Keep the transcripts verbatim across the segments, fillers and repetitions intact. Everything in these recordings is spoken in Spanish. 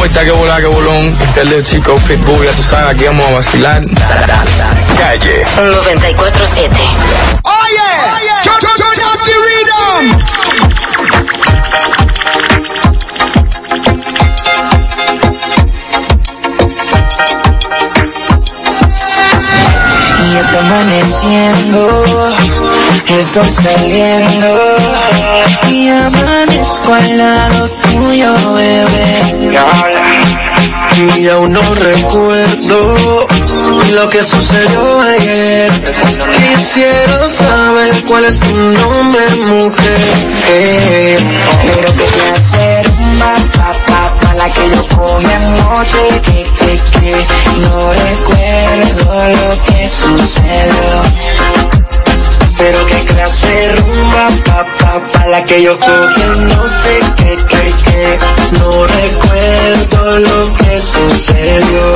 vuelta, que volá, que bolón. Este es el chico Pitbull, ya tú sabes, aquí vamos a vacilar. Calle noventa y cuatro siete. Oye, oye, turn, turn, turn up the rhythm. Y está amaneciendo, el sol saliendo, y amanezco al lado tuyo, bebé. Y aún no recuerdo lo que sucedió ayer. Quisiera saber cuál es tu nombre, mujer. Eh, pero qué clase rumba, pa, pa, pa, la que yo cogí anoche. Que, que, que, no recuerdo lo que sucedió. Pero qué clase rumba, pa, pa, pa, la que yo cogí anoche. Que, que, que, no recuerdo lo que sucedió.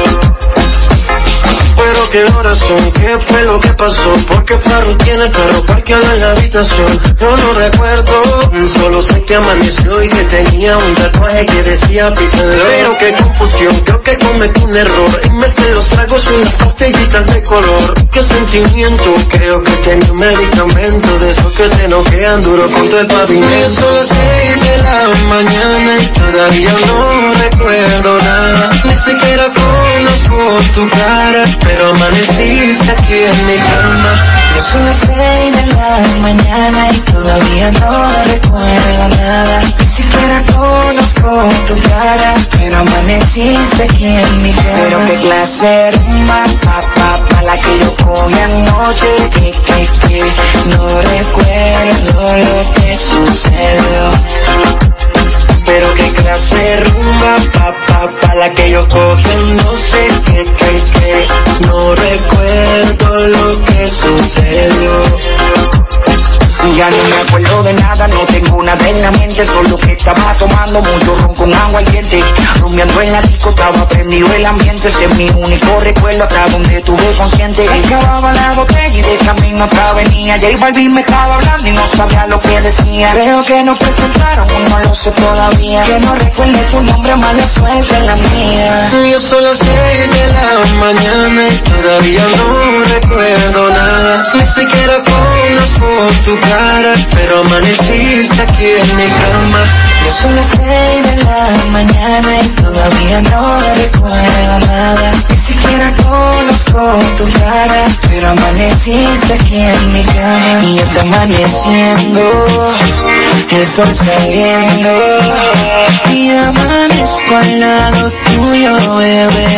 Pero qué horas son, qué fue lo que pasó, porque Farru tiene el carro parqueado en la habitación. Yo no recuerdo, solo sé que amaneció y que tenía un tatuaje que decía Pisando. Pero qué confusión, creo que cometí un error y mezclé los tragos y las pastillitas de color. Qué sentimiento, creo que tenía un medicamento de esos que te noquean duro contra el pavimento. Son las seis de la mañana y todavía no recuerdo nada. Ni siquiera conozco tu cara, pero amaneciste aquí en mi cama. Ya son las seis de la mañana y todavía no recuerdo nada. Ni siquiera conozco tu cara, pero amaneciste aquí en mi cama. Pero qué clase de rumba, pa, pa, pa, la que yo cogí anoche. Que, que, que, no recuerdo lo que sucedió. Pero qué clase de rumba, pa, pa, pa, la que yo cogí anoche. Que, que, que, no recuerdo lo que sucedió. Ya no me acuerdo de nada, no tengo nada en la mente, solo que estaba tomando mucho ron con agua hirviente. Rumiando en la disco, estaba prendido el ambiente. Ese es mi único recuerdo hasta donde estuve consciente. Acababa la botella y de camino otra venía. J Balvin me estaba hablando y no sabía lo que decía. Creo que nos presentaron, no lo sé todavía. Que no recuerde tu nombre, mala suerte en la mía. Yo son las seis de la mañana y todavía no recuerdo nada. Ni siquiera conozco tu cara, pero amaneciste aquí en mi cama. Ya son las seis de la mañana y todavía no recuerdo nada. Ni siquiera conozco tu cara, pero amaneciste aquí en mi cama. Y está amaneciendo, el sol saliendo, y amanezco al lado tuyo, bebé.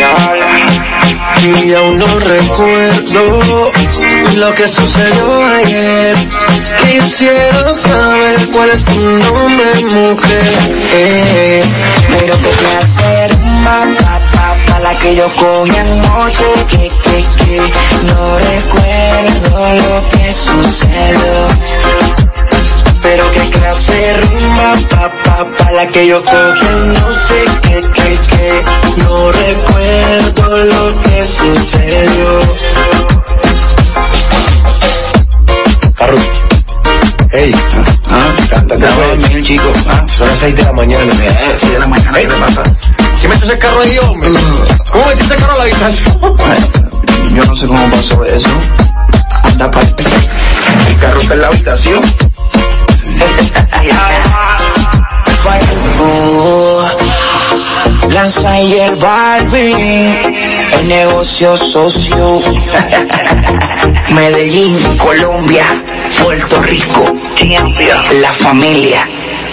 Y aún no recuerdo lo que sucedió ayer. Quisiera saber cuál es tu nombre, mujer. Eh, pero qué clase de rumba, pa, pa, pa, la que yo cogí anoche. Que, que, que, no recuerdo lo que sucedió. Pero qué clase de rumba, pa, pa, pa, la que yo cogí anoche. Que, que, que, no recuerdo lo que sucedió. Farru. Hey. Ah, cántate. Ya voy a dormir, chico. Ah, son las seis de la mañana. Eh, seis de la mañana, ¿qué te pasa? ¿Qué metes ese carro ahí, hombre? ¿Cómo metiste el carro a la habitación? Yo no sé cómo pasó eso. Anda, pa. El carro está en la habitación. Lanza y el Barbie, el negocio socio. Medellín, Colombia, Puerto Rico, la familia.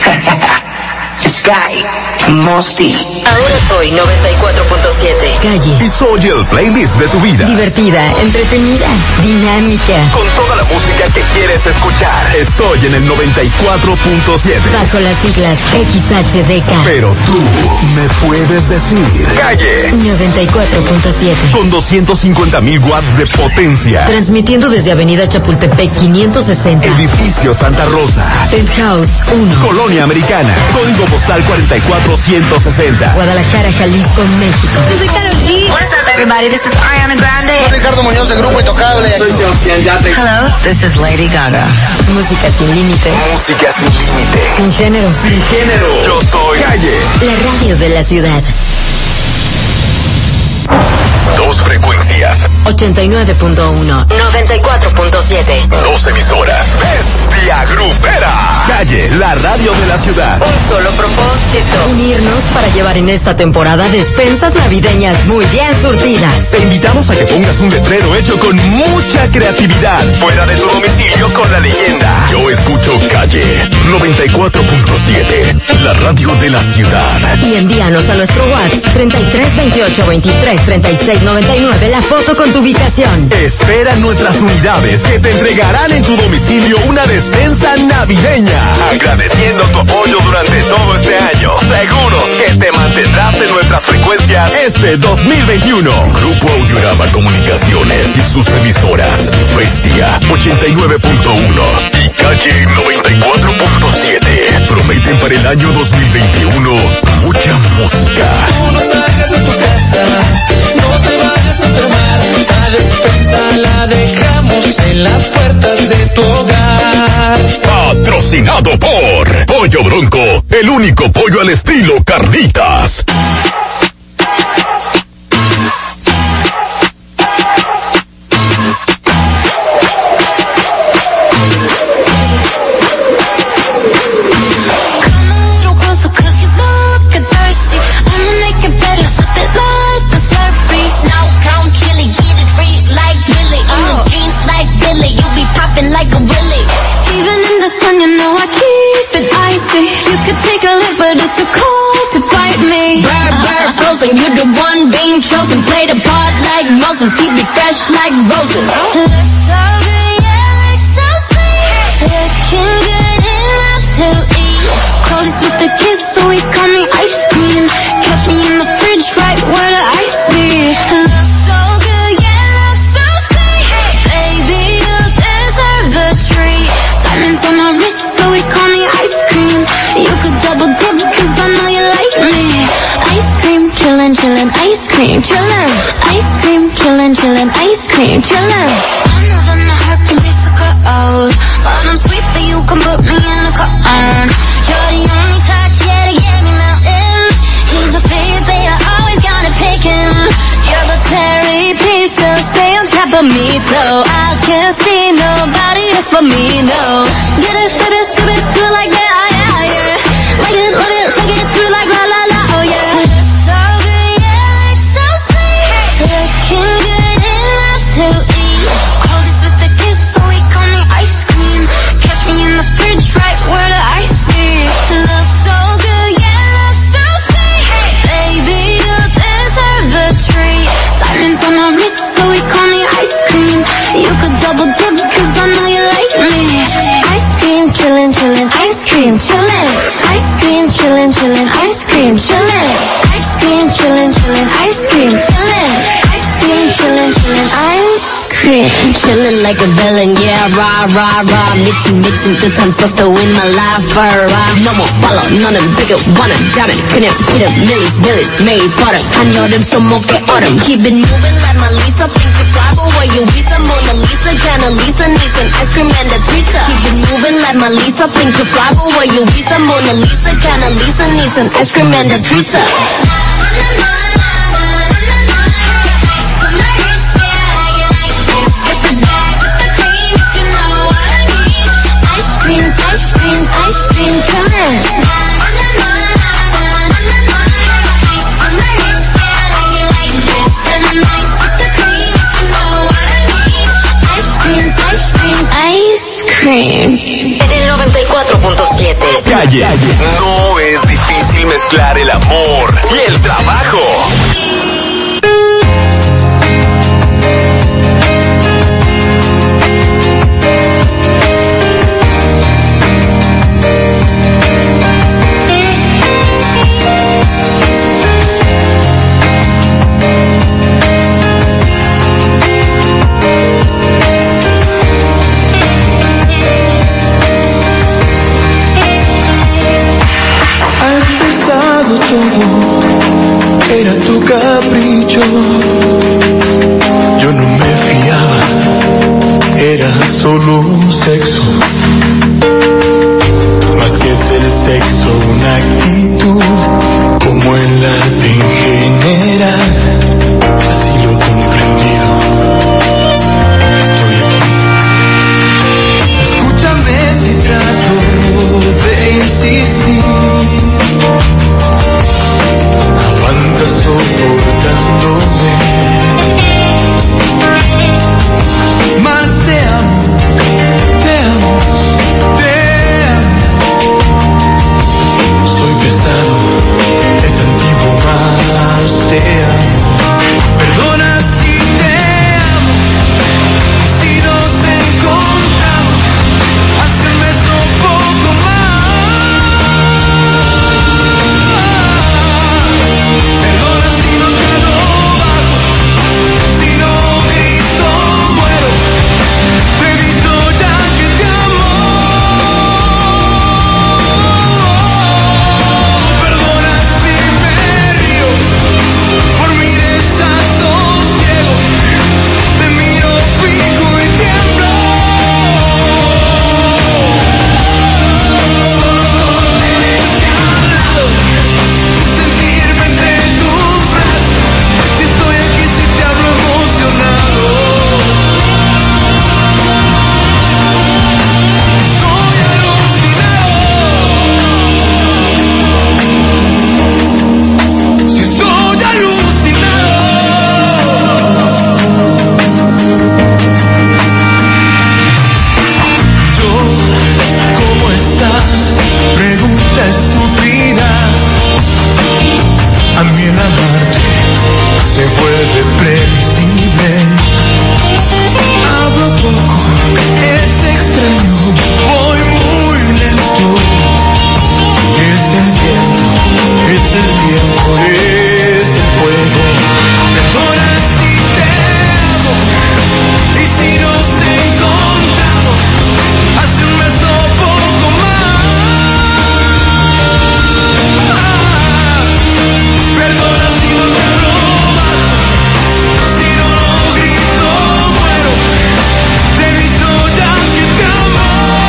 Sky, Mosty. Ahora soy noventa y cuatro punto siete. Calle. Y soy el playlist de tu vida. Divertida, entretenida, dinámica. Con toda la música que quieres escuchar. Estoy en el noventa y cuatro punto siete. Bajo las siglas X H D K. Pero tú me puedes decir. Calle. noventa y cuatro punto siete. Con doscientos cincuenta mil watts de potencia. Transmitiendo desde Avenida Chapultepec quinientos sesenta. Edificio Santa Rosa. Penthouse uno. Colonia Americana. Código postal cuarenta y cuatro ciento sesenta. Guadalajara, Jalisco, México. Yo soy Karol G. What's up, everybody? This is Ariana Grande. Soy Ricardo Muñoz de Grupo Intocable. Soy Sebastián Yatra. Hello, this is Lady Gaga. Música sin límite. Música sin límite. Sin género. Sin género. Yo soy Calle. La radio de la ciudad. Dos frecuencias. ochenta y nueve punto uno. noventa y cuatro punto siete. Dos emisoras. Bestia Grupera. Calle, la radio de la ciudad. Un solo propósito. Unirnos para llevar en esta temporada despensas navideñas muy bien surtidas. Te invitamos a que pongas un letrero hecho con mucha creatividad fuera de tu domicilio con la leyenda: yo escucho Calle noventa y cuatro punto siete, la radio de la ciudad. Y envíanos a nuestro WhatsApp treinta y tres veintiocho veintitrés treinta y seis noventa y nueve la foto con tu ubicación. Espera nuestras unidades que te entregarán en tu domicilio una despensa navideña. Agradeciendo tu apoyo durante todo este año. Seguros que te mantendrás en nuestras frecuencias este dos mil veintiuno. Grupo Audiorama Comunicaciones y sus emisoras: Bestia ochenta y nueve punto uno y Calle noventa y cuatro punto siete. Prometen para el año dos mil veintiuno mucha música. Tú no salgas de tu casa, no te vayas a enfermar. La despensa la dejamos en las puertas de tu hogar. Patrocinado por Pollo Bronco, el único pollo al estilo Carnitas. Take a look, but it's too cold to bite me. Bird, bird, frozen, you're the one being chosen. Play the part like Moses, keep it fresh like roses. Looks so good, yeah, looks so sweet. Looking good enough to eat. Coldest with the kiss, so he call me ice cream. Catch me in the fridge, right where the ice be. Looks so good, yeah, looks so sweet. Baby, you deserve the treat. Diamonds on my wrist, so he call me ice cream. You could double dip, cause I know you like me. Ice cream, chillin', chillin', ice cream, chillin'. Ice cream, chillin', chillin', ice cream, chillin'. I know that my heart can be so cold, but I'm sweet, but you can put me in a cone. You're the only touch, yeah, to get me melting. He's my favorite, I always gotta pick him. You're the cherry peach, so stay on top of me, so I can't see nobody else but me, no. Get it, flip it, scoop it, do it like that. Like it, love it, look it through like la la la, oh yeah. Looks so good, yeah, looks so sweet. Looking good enough to eat. Coldest with the kiss, so he call me ice cream. Catch me in the fridge, right where the ice be. Looks so good, yeah, looks so sweet. Baby, you deserve the treat. Diamonds on my wrist, so he call me ice cream. You could double dip, cause I know you like me. Ice cream, chillin', chillin', ice cream, chillin'. Ice cream, chillin', chillin', ice cream, chillin'. Ice cream, chillin', chillin', ice cream, chillin'. Ice cream, chillin', chillin', ice cream. Chillin' like a villain, yeah, rah, rah, rah. 미친, 미친 듯한 속도 in my life, rah. 너무 빨라, 너는 되게 원한다면 그냥 치는 millies, millies, 매일 버릇. 한여름 손목에 얼음. Keep it moving like my Lisa. Think you fly, but where you Visa? Mona Lisa, Jana Lisa, needs an ice cream and a pizza. Keep it moving like my Lisa. Think you fly, but where you Visa? Mona Lisa, Jana Lisa, needs an ice cream and a pizza. Ice cream, ice cream, ice cream, chillin'. Ice cream. En el noventa y cuatro punto siete. Calle. No es difícil mezclar el amor y el trabajo. era tu capricho. Yo no me fiaba, era solo un sexo. Más que ser sexo, una actitud, como el arte en general. Así lo he comprendido. Estoy aquí. Escúchame si trato de insistir. Aguanta soportándome. Más te amo, te amo, te amo. Soy pesado, es antiguo, más te amo. Perdona si te amo, si nos encontramos, hace un mes o poco más. Perdona si no te lo bajo, si no grito muero, te he dicho ya que te amo. Perdona si me río por mi desasosiego, te miro fijo y tiemblo. Solo con tenerte al lado, sentirme entre tus brazos. Si estoy aquí, si te hablo emocionado. Soy alucinado. Si soy alucinado. Yo, ¿cómo estás? Pregunta estúpida. A mí el amarte se vuelve previsible. Hablo poco, es extraño, voy muy lento. Es el viento, es el tiempo, es el fuego. Perdona si te amo, y si nos encontramos, hace un mes o poco más. Perdona si no te robas, si no grito muero, te he dicho ya que te amo.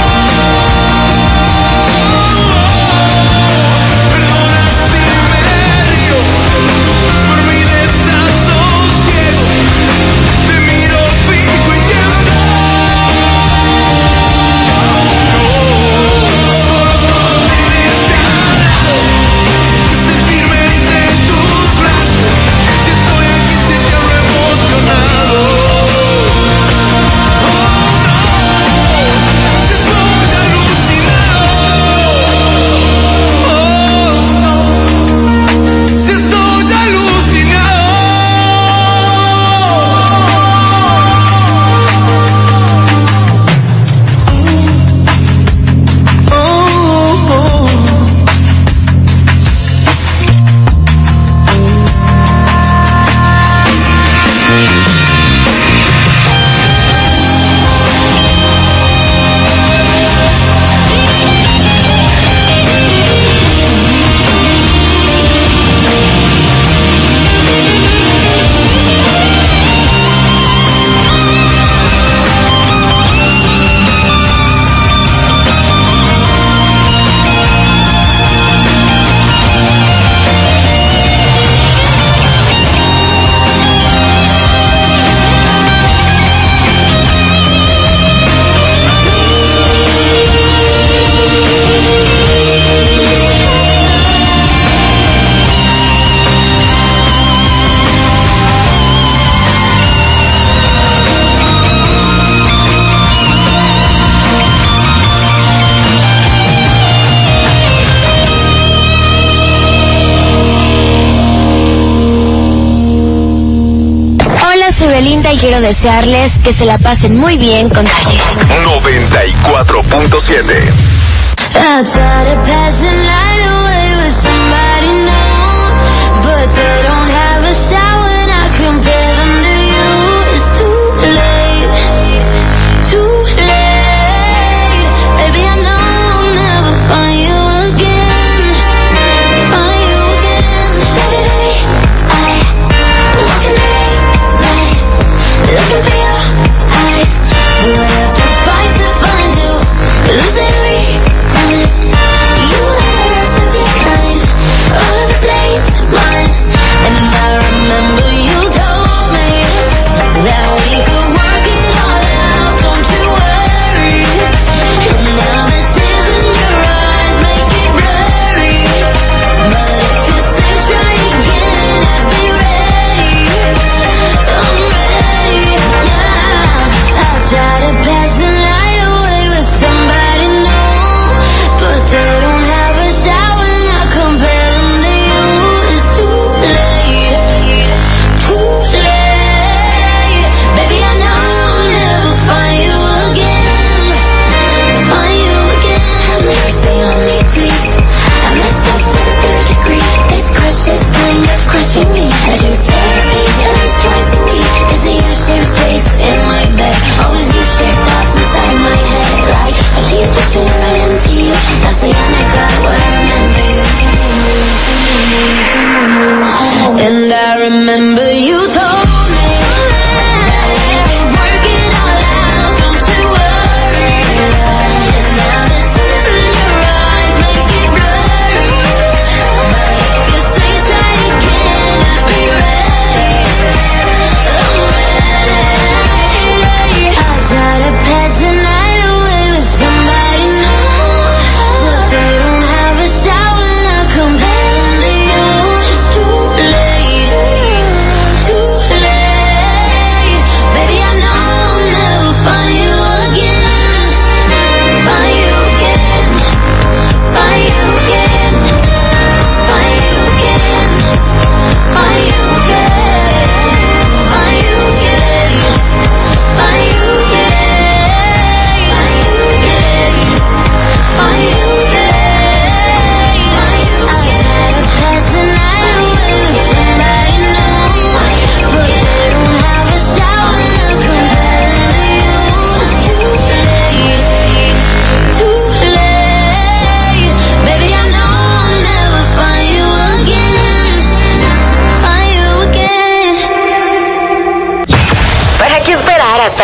Perdona si me río por mi desasosiego, te miro fijo y tiemblo. Solo con tenerte al lado, sentirme entre tus brazos. Si estoy aquí, si te hablo emocionado. Oh no, si soy alucinado. Oh no, si soy alucinado. Oh, oh, oh. Hola, soy Belinda y quiero desearles que se la pasen muy bien con Calle. noventa y cuatro punto siete. I try to pass the night away with somebody new, but they don't have a shower and I compare them to you. It's too late, too late. Baby, I know I'll never find you again, find you again. Baby,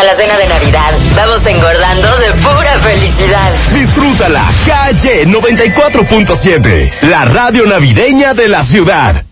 la cena de Navidad. Vamos engordando de pura felicidad. Disfrútala. Calle noventa y cuatro punto siete, la radio navideña de la ciudad.